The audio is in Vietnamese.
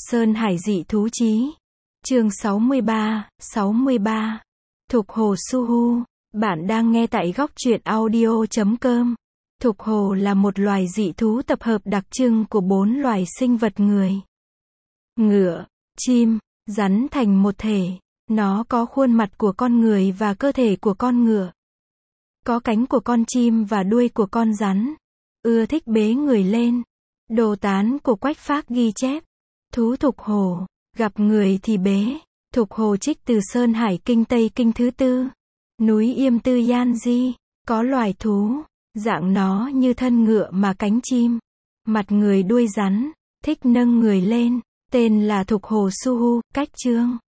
Sơn Hải dị thú chí. Chương 63. Thục hồ Suhu. Bạn đang nghe tại góc truyện audio.com. Thục hồ là một loài dị thú tập hợp đặc trưng của 4 loài sinh vật người, ngựa, chim, rắn thành một thể. Nó có khuôn mặt của con người và cơ thể của con ngựa. Có cánh của con chim và đuôi của con rắn. Ưa thích bế người lên. Đồ tán của Quách Phác ghi chép. Thú thục hồ, gặp người thì bế. Thục hồ trích từ Sơn Hải Kinh Tây Kinh thứ 4. Núi Yêm Tư Yan Di. Có loài thú, dạng nó như thân ngựa mà cánh chim. Mặt người đuôi rắn, thích nâng người lên. Tên là thục hồ Suhu. Cách chương.